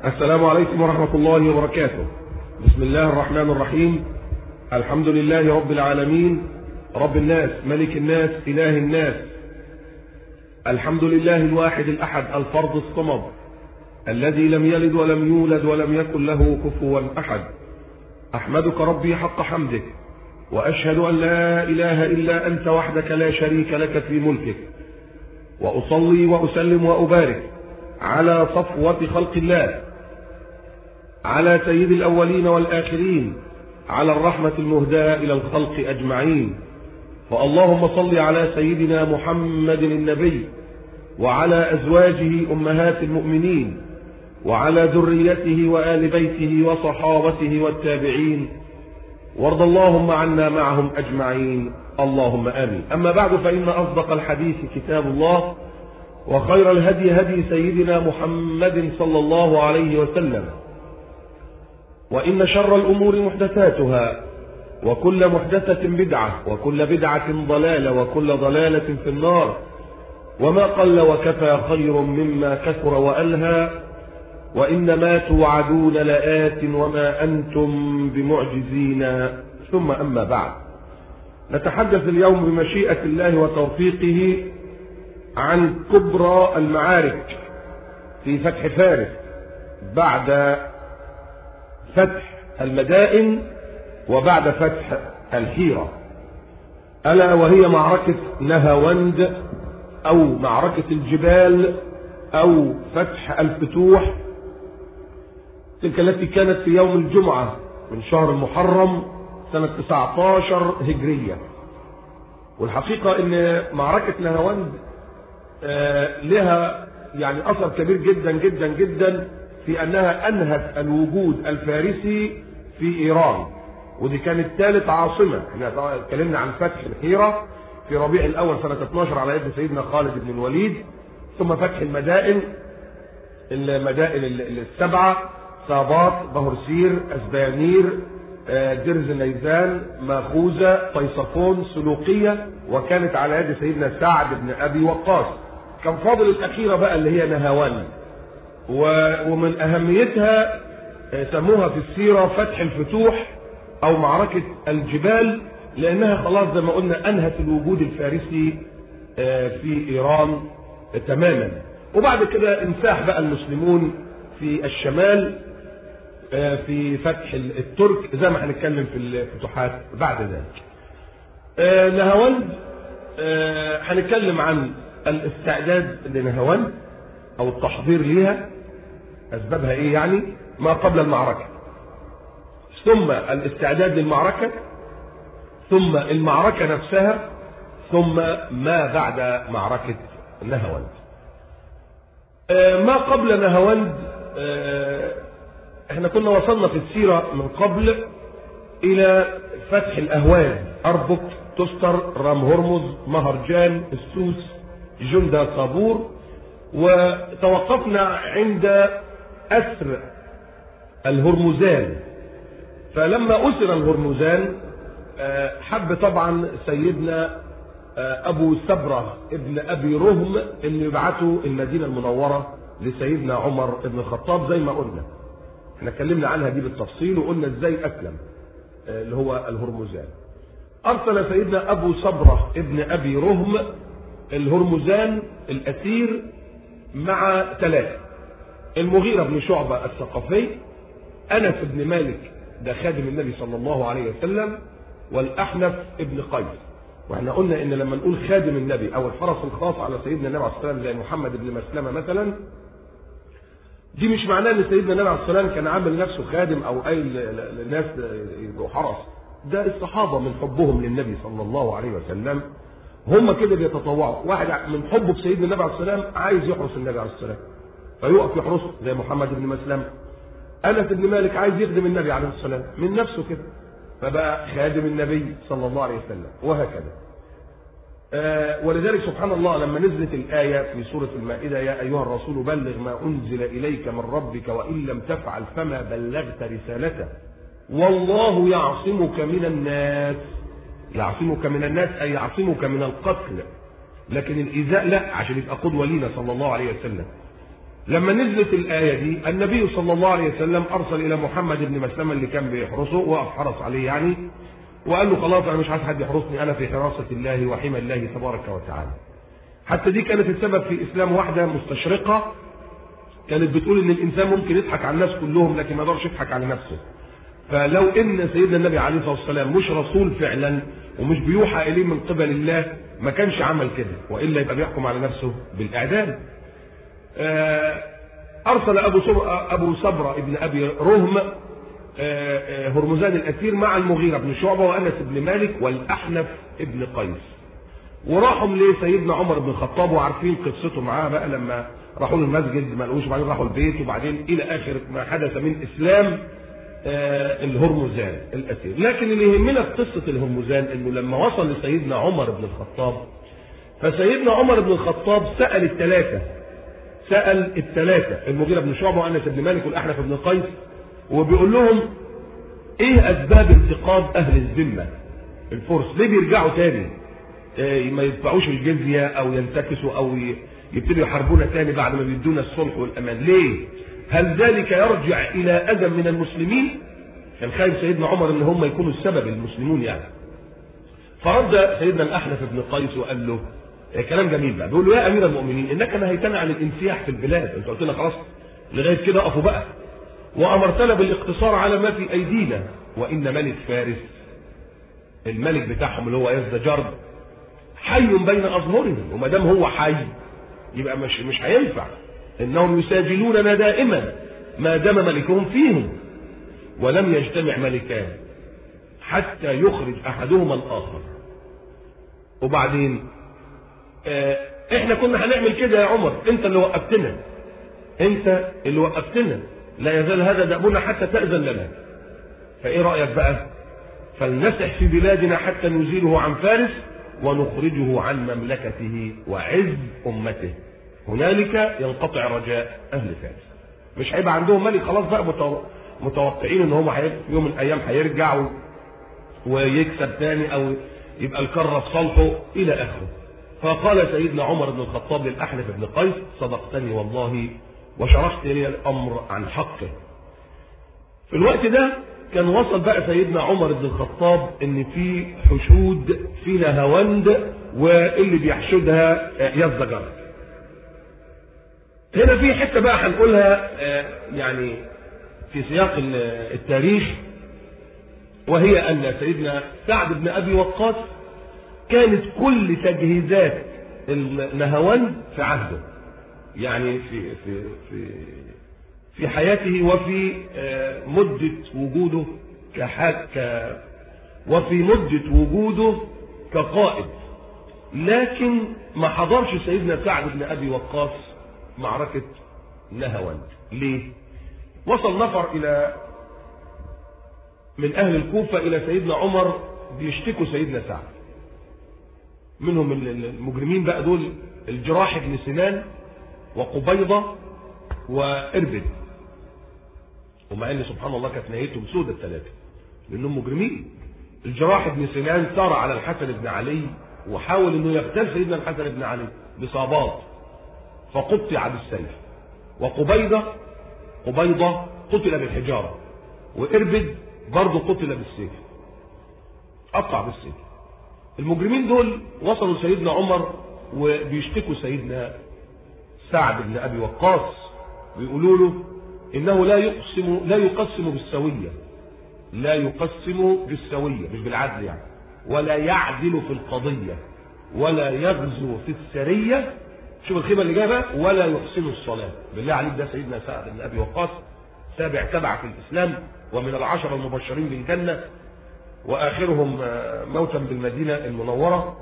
السلام عليكم ورحمة الله وبركاته. بسم الله الرحمن الرحيم. الحمد لله رب العالمين، رب الناس، ملك الناس، إله الناس. الحمد لله الواحد الأحد الفرد الصمد الذي لم يلد ولم يولد ولم يكن له كفوا أحد. أحمدك ربي حق حمدك، وأشهد أن لا إله إلا أنت وحدك لا شريك لك في ملكك، وأصلي وأسلم وأبارك على صفوة خلق الله، على سيد الأولين والآخرين، على الرحمة المهداة إلى الخلق أجمعين. فاللهم صل على سيدنا محمد النبي، وعلى أزواجه أمهات المؤمنين، وعلى ذريته وآل بيته وصحابته والتابعين، وارض اللهم عنا معهم أجمعين، اللهم آمين. أما بعد، فإن أصدق الحديث كتاب الله، وخير الهدي هدي سيدنا محمد صلى الله عليه وسلم، وإن شر الأمور محدثاتها، وكل محدثة بدعة، وكل بدعة ضلالة، وكل ضلالة في النار. وما قل وكفى خير مما كثر وألهى، وإنما توعدون لآت وما أنتم بمعجزين. ثم أما بعد، نتحدث اليوم بمشيئة الله وتوفيقه عن كبرى المعارك في فتح فارس بعد فتح المدائن وبعد فتح الحيرة، ألا وهي معركة نهاوند أو معركة الجبال أو فتح الفتوح، تلك التي كانت في يوم الجمعة من شهر المحرم سنة 19 هجرية. والحقيقة أن معركة نهاوند لها يعني أثر كبير جدا جدا جدا في أنها أنهت الوجود الفارسي في إيران، ودي كانت ثالث عاصمة. احنا اتكلمنا عن فتح الحيرة في ربيع الأول سنة 12 على يد سيدنا خالد بن الوليد، ثم فتح المدائن السبعة: صابات، بهرسير، أسبانير، درز نيزان، ماخوذة، طيصفون، سلوقية، وكانت على يد سيدنا سعد بن أبي وقاص. كان فاضل الأخيرة بقى اللي هي نهاوند، ومن أهميتها سموها في السيرة فتح الفتوح أو معركة الجبال، لأنها خلاص زي ما قلنا أنهت الوجود الفارسي في إيران تماما. وبعد كده انساح بقى المسلمون في الشمال في فتح الترك، زي ما هنتكلم في الفتوحات بعد ذلك. نهاوند هنتكلم عن الاستعداد لنهاوند أو التحضير ليها، أسبابها إيه يعني، ما قبل المعركة، ثم الاستعداد للمعركة، ثم المعركة نفسها، ثم ما بعد معركة نهاوند. ما قبل نهاوند، احنا كنا وصلنا في السيرة من قبل إلى فتح الأهوال: أربك، تستر، رام هرمز، مهرجان، السوس، جندة، صابور. وتوقفنا عند أسر الهرمزان. فلما أسر الهرمزان حب طبعا سيدنا أبو سبرة ابن أبي رهم أن يبعثوا المدينة المنورة لسيدنا عمر ابن الخطاب، زي ما قلنا احنا اتكلمنا عنها دي بالتفصيل، وقلنا ازاي أسلم اللي هو الهرمزان. أرسل سيدنا أبو سبرة ابن أبي رهم الهرمزان الأسير مع ثلاثة: المغيرة بن شعبة الثقفي، أنس بن مالك ده خادم النبي صلى الله عليه وسلم، والأحنف ابن قيس. واحنا قلنا ان لما نقول خادم النبي او الحرس الخاص على سيدنا النبي عليه الصلاه والسلام زي محمد بن مسلمة مثلا، دي مش معناه ان سيدنا النبي عليه الصلاه والسلام كان عامل نفسه خادم او اي الناس يبقوا حرس. ده الصحابه من حبهم للنبي صلى الله عليه وسلم هم كده بيتطوعوا. واحد من حبه بسيدنا النبي عليه الصلاه والسلام عايز يحرس النبي عليه الصلاه والسلام فيقف يحرسه زي محمد بن مسلمة. أنس بن مالك عايز يخدم النبي عليه الصلاه والسلام من نفسه كده، فبقى خادم النبي صلى الله عليه وسلم، وهكذا. ولذلك سبحان الله لما نزلت الآية في سورة المائدة: يا أيها الرسول بلغ ما أنزل إليك من ربك وإن لم تفعل فما بلغت رسالته والله يعصمك من الناس. يعصمك من الناس أي يعصمك من القتل، لكن الإيذاء لا، عشان يبقى قدوة لينا صلى الله عليه وسلم. لما نزلت الآية دي النبي صلى الله عليه وسلم أرسل إلى محمد بن مسلمة اللي كان بيحرسه، وقف حرس عليه يعني، وقال له خلاص أنا مش عايز حد يحرسني، أنا في حراسة الله وحمى الله تبارك وتعالى. حتى دي كانت السبب في إسلام واحدة مستشرقة كانت بتقول إن الإنسان ممكن يضحك على الناس كلهم لكن ما يقدرش يضحك على نفسه. فلو إن سيدنا النبي عليه الصلاة والسلام مش رسول فعلا ومش بيوحى إليه من قبل الله ما كانش عمل كده، وإلا يبقى بيحكم على نفسه بالإعدام. أرسل أبو صبرة ابن أبي رهم هرمزان الأسير مع المغيرة بن شعبة وأنس بن مالك والأحنف ابن قيس، وراحوا لسيدنا عمر بن الخطاب، وعارفين قصته معاه بقى لما راحوا له المسجد ما لقوش، بعدين راحوا البيت، وبعدين إلى آخر ما حدث من إسلام الهرمزان الأسير. لكن اللي يهمنا في قصة الهرمزان إنه لما وصل لسيدنا عمر بن الخطاب، فسيدنا عمر بن الخطاب سأل الثلاثة المغيرة بن شعبة وأنس بن مالك والأحنف بن قيس، وبيقول لهم إيه أسباب انتقاد أهل الذمة الفرس؟ ليه بيرجعوا تاني ما يدفعوش الجزية أو ينتكسوا أو يبتدوا يحاربونا تاني بعد ما بيدونا الصلح والأمان؟ ليه؟ هل ذلك يرجع إلى أذى من المسلمين؟ كان خايف سيدنا عمر إن هم يكونوا السبب المسلمون يعني. فرد سيدنا الأحنف بن قيس وقال له كلام جميل بقى، بيقول له يا أمير المؤمنين إنك نهيتنا عن الانسياح في البلاد، أنت قلت لنا خلاص لغاية كده أقفوا بقى، وأمرتنا بالاقتصار على ما في أيدينا، وإن ملك فارس الملك بتاعهم اللي هو يزدجرد حي بين أظهرهم، وما دام هو حي يبقى مش هينفع إنهم يساجلوننا دائما ما دام ملكهم فيهم، ولم يجتمع ملكان حتى يخرج أحدهما الآخر. وبعدين احنا كنا هنعمل كده يا عمر، انت اللي وقفتنا، لا يزال هذا دأبنا حتى تأذن لنا، فايه رأيك بقى؟ فلنسح في بلادنا حتى نزيله عن فارس ونخرجه عن مملكته وعز أمته، هنالك ينقطع رجاء أهل فارس. مش هيبقى عندهم ملك خلاص بقى، متوقعين ان هم في يوم من الأيام هيرجعوا ويكسب تاني أو يبقى الكرة في صالحه إلى آخره. فقال سيدنا عمر بن الخطاب للأحنف بن قيس صدقتني والله وشرحت لي الأمر عن حقه. في الوقت ده كان وصل بقى سيدنا عمر بن الخطاب ان في حشود في نهاوند، واللي بيحشدها يزدجرد. هنا في حته بقى هنقولها يعني في سياق التاريخ، وهي ان سيدنا سعد بن ابي وقاص كانت كل تجهيزات النهاوند في عهده، يعني في حياته وفي مدة وجوده وفي مدة وجوده كقائد. لكن ما حضرش سيدنا سعد بن أبي وقاص معركة نهاوند. ليه؟ وصل نفر من أهل الكوفة إلى سيدنا عمر بيشتكوا سيدنا سعد، منهم المجرمين بقى دول الجراح بن سنان وقبيضة وإربد، ومع ان سبحان الله كانت نهايتهم سودة الثلاثة لانهم مجرمين. الجراح بن سنان سار على الحسن بن علي وحاول انه يغتال سيدنا الحسن بن علي بصابات فقطع بالسيف، وقبيضة قتل بالحجارة، وإربد برضه قتل بالسيف، قطع بالسيف. المجرمين دول وصلوا سيدنا عمر وبيشتكوا سيدنا سعد بن أبي وقاص، ويقولوا له إنه لا يقسم بالسوية مش بالعدل يعني، ولا يعدل في القضية، ولا يغزو في السرية. شوف الخيبة اللي جابها، ولا يحسن الصلاة. بالله عليك ده سيدنا سعد بن أبي وقاص سابع تبع في الإسلام، ومن العشرة المبشرين بالجنة، وآخرهم موتا بالمدينة المنورة،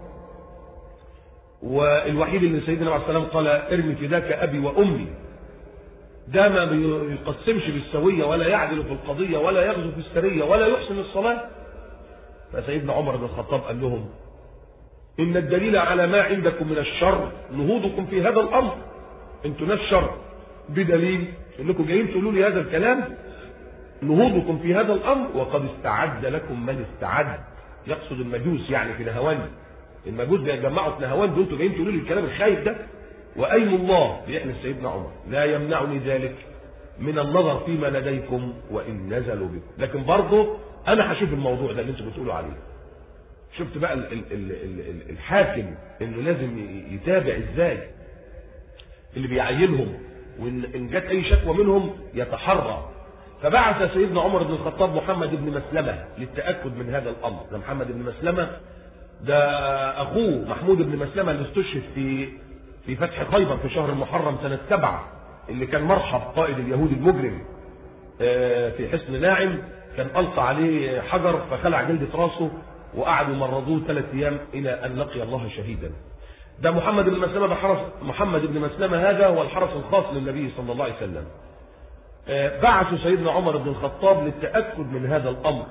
والوحيد اللي سيدنا عليه السلام قال ارمي فداك أبي وأمي. ده ما بيقسمش بالسوية، ولا يعدل في القضية، ولا يغزو في السرية، ولا يحسن الصلاة. فسيدنا عمر بن الخطاب قال لهم إن الدليل على ما عندكم من الشر نهوضكم في هذا الأمر. انتوا ناس شر، بدليل انكم جايين تقولوا لي هذا الكلام. نهوضكم في هذا الأمر وقد استعد لكم من استعد، يقصد المجوس يعني في نهاوند. المجوس بيجمعوا في نهاوند، وانتوا جايين تقولوا لي الكلام الخايف ده. وأيم الله بيحلف سيدنا عمر لا يمنعني ذلك من النظر فيما لديكم وإن نزلوا بكم. لكن برضه أنا هشوف الموضوع ده اللي أنتم بتقولوا عليه. شفت بقى الحاكم إنه لازم يتابع إزاي اللي بيعينهم، وإن جت أي شكوى منهم يتحرى. فبعث سيدنا عمر بن الخطاب محمد بن مسلمة للتأكد من هذا الأمر. ده محمد بن مسلمة ده أخوه محمود بن مسلمة اللي استشهد في فتح خيبر في شهر المحرم سنة 7، اللي كان مرحب قائد اليهود المجرم في حصن ناعم، كان ألقى عليه حجر فخلع جلدة راسه وقعدوا مرضوه 3 أيام إلى أن لقي الله شهيدا. ده محمد بن مسلمة، ده حرس محمد بن مسلمة هذا هو الحرس الخاص للنبي صلى الله عليه وسلم. بعثوا سيدنا عمر بن الخطاب للتأكد من هذا الأمر.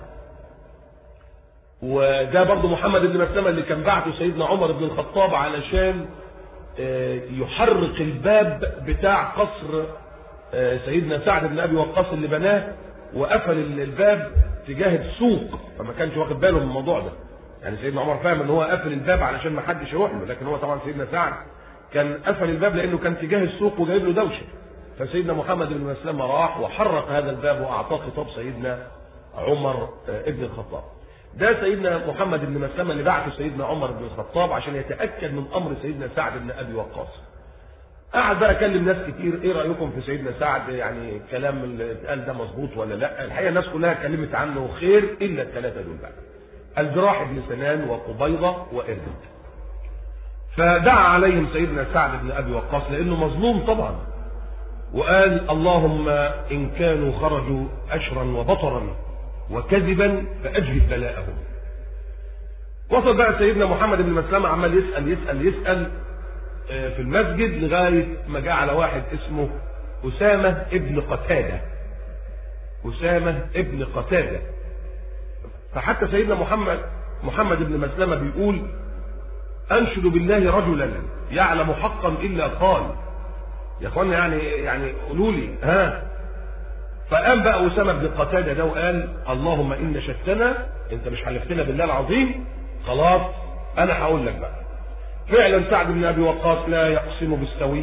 وده برضه محمد بن مسلمة اللي كان بعثه سيدنا عمر بن الخطاب علشان يحرق الباب بتاع قصر سيدنا سعد بن أبي وقاص اللي بناه، وقفل الباب تجاه السوق، فما كانش واخد باله من الموضوع ده. يعني سيدنا عمر فاهم ان هو قفل الباب علشان ما حدش يروح له، لكن هو طبعا سيدنا سعد كان قفل الباب لانه كان تجاه السوق وجايب له دوشه. فسيدنا محمد بن مسلمة راح وحرق هذا الباب واعطاه خطاب سيدنا عمر ابن الخطاب. ده سيدنا محمد بن مسلمة اللي بعثه سيدنا عمر بن الخطاب عشان يتأكد من امر سيدنا سعد بن ابي وقاص. قعد بقى اكلم ناس كتير، ايه رايكم في سيدنا سعد؟ يعني الكلام اللي اتقال ده مظبوط ولا لا؟ الحقيقه الناس كلها اتكلمت عنه خير الا الثلاثه دول بقى، الجراح بن سنان وقبيضه واربد. فدعا عليهم سيدنا سعد بن ابي وقاص لانه مظلوم طبعا، وقال اللهم ان كانوا خرجوا اشرا وبطرا وكذبا فاجلب بلاءهم. وصل بقى سيدنا محمد بن مسلمة عمال يسأل في المسجد لغاية ما جاء على واحد اسمه أسامة ابن قتادة. أسامة ابن قتادة. فحتى سيدنا محمد بن مسلمة بيقول أنشد بالله رجلا يعلم حقا إلا قال. يا اخوانا يعني قولوا لي ها. فقام بقى أسامة بن قتادة ده وقال اللهم إن شتنا، أنت مش حلفتنا بالله العظيم، خلاص أنا هقول لك بقى. فعلا سعد بن أبي وقاص لا يقسم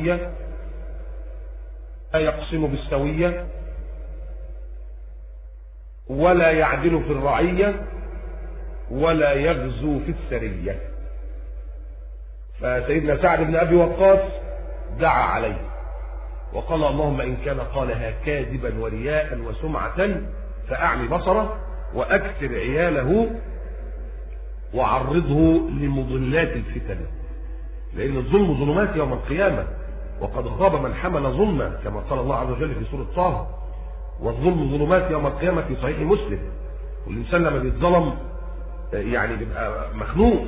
بالسوية ولا يعدل في الرعية ولا يغزو في السرية. فسيدنا سعد بن أبي وقاص دعا عليه وقال اللهم إن كان قالها كاذبا ورياء وسمعة فأعمي بصره وأكثر عياله وعرضه لمضلات الفتن، لأن الظلم ظلمات يوم القيامة، وقد خاب من حمل ظلما كما قال الله عز وجل في سورة طه، والظلم ظلمات يوم القيامة في صحيح مسلم. والإنسان لما بيتظلم يعني بيبقى مخنوق.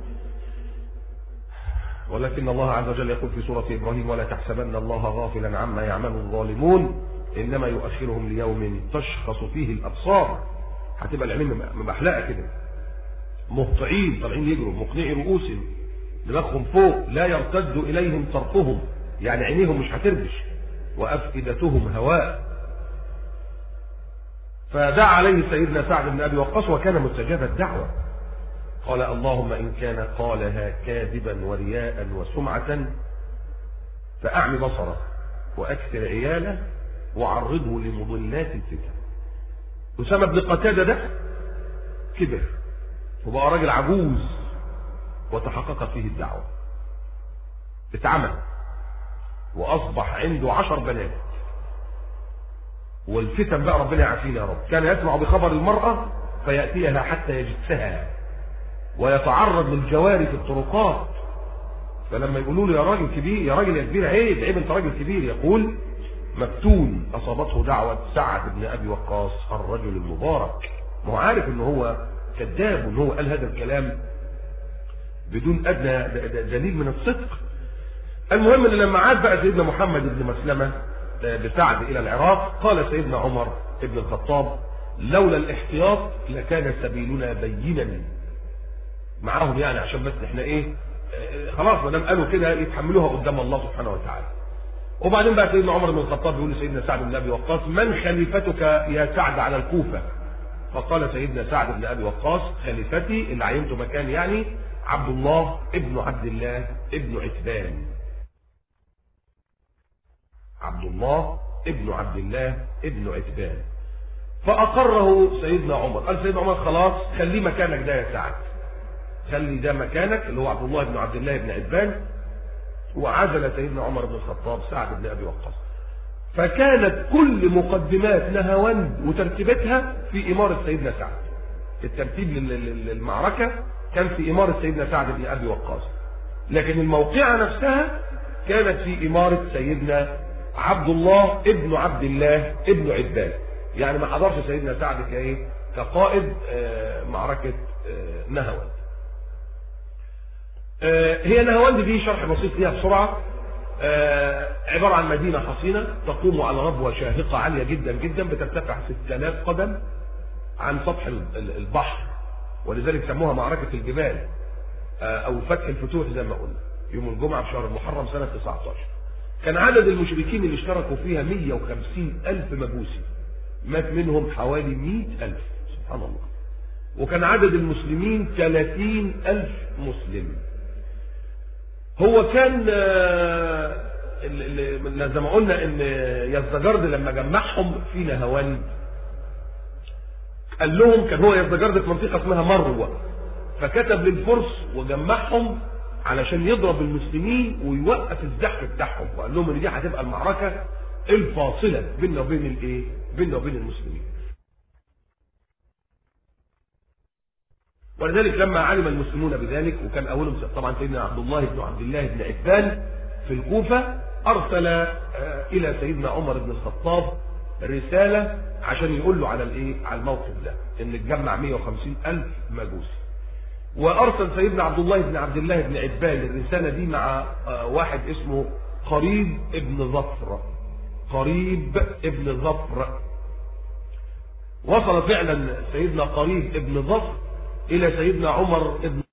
ولكن الله عز وجل يقول في سورة إبراهيم ولا تحسبن الله غافلا عما يعمل الظالمون إنما يؤخرهم ليوم تشخص فيه الأبصار. هتبقى العينين مبحلقة كده، مهطعين طالعين يجروا، مقنعي رؤوسهم، دماغهم فوق، لا يرتد إليهم طرفهم، يعني عينيهم مش هتربش، وأفئدتهم هواء. فدعا عليه سيدنا سعد بن أبي وقاص وكان مستجاب الدعوة. قال اللهم إن كان قالها كاذبا ورياء وسمعة فأعمي بصره وأكثر عياله وعرضه لمضلات الفتن. أسامة بن قتادة ده كبر وبقى راجل عجوز وتحققت فيه الدعوة، اتعمل وأصبح عنده 10 بنات. والفتن بقى ربنا يعافينا يا رب، كان يسمع بخبر المرأة فيأتيها حتى يجسها ويتعرض للجواري في الطرقات. فلما يقولوا له يا راجل كبير، يا راجل يا كبير، عيب انت راجل كبير، يقول مفتون اصابته دعوة سعد بن ابي وقاص الرجل المبارك. ما هو عارف ان هو كذاب وان هو قال هذا الكلام بدون ادنى دليل من الصدق. المهم ان لما عاد بقى سيدنا محمد بن مسلمة بسعد الى العراق قال سيدنا عمر بن الخطاب لولا الاحتياط لكان سبيلنا بينا معاهم، يعني عشان بس احنا خلاص ما دام قالوا كده يتحملوها قدام الله سبحانه وتعالى. وبعدين بقى سيدنا عمر بن الخطاب بيقول لسيدنا سعد بن ابي وقاص من خليفتك يا سعد على الكوفه؟ فقال سيدنا سعد بن ابي وقاص خليفتي اللي عينته مكان يعني عبد الله ابن عبد الله ابن عتبان. عبد الله ابن عبد الله ابن عتبان. فأقره سيدنا عمر، قال سيدنا عمر خلاص خليه مكانك ده يا سعد، خلي ده مكانك اللي هو عبد الله بن عبد الله بن عتبان. وعزل سيدنا عمر بن الخطاب سعد بن أبي وقاص. فكانت كل مقدمات نهاوند وترتيباتها في إمارة سيدنا سعد. الترتيب للمعركة كان في إمارة سيدنا سعد بن أبي وقاص، لكن الموقعة نفسها كانت في إمارة سيدنا عبد الله ابن عبد الله ابن عتبان. يعني ما حضرش سيدنا سعد كقائد معركة نهاوند. هي نهاوند دي شرح بسيط ليها بسرعة. عبارة عن مدينة حصينة تقوم على ربوة شاهقة عالية جدا جدا، بترتفع 6000 قدم عن سطح البحر، ولذلك سموها معركة الجبال أو فتح الفتوح زي ما قلنا، يوم الجمعة في شهر المحرم سنة 19. كان عدد المشركين اللي اشتركوا فيها 150,000 مجوسي، مات منهم حوالي 100,000 سبحان الله. وكان عدد المسلمين 30,000 مسلم. هو كان زي ما قلنا ان يزدجرد لما جمعهم في نهاوند قال لهم، كان هو يزدجرد في منطقة اسمها مروة، فكتب للفرس وجمعهم علشان يضرب المسلمين ويوقف الزحف بتاعهم، وقال لهم ان دي هتبقى المعركة الفاصلة بيننا وبين المسلمين. ولذلك لما علم المسلمون بذلك، وكان اولهم طبعا سيدنا عبد الله بن عبد الله بن عتبان في الكوفة، ارسل الى سيدنا عمر بن الخطاب رسالة عشان يقول له على الموقف ده، ان اتجمع 150,000 مجوسي. وارسل سيدنا عبد الله بن عتبان الرسالة دي مع واحد اسمه قريب ابن ظفر. وصل فعلا سيدنا قريب ابن ظفر الى سيدنا عمر ابن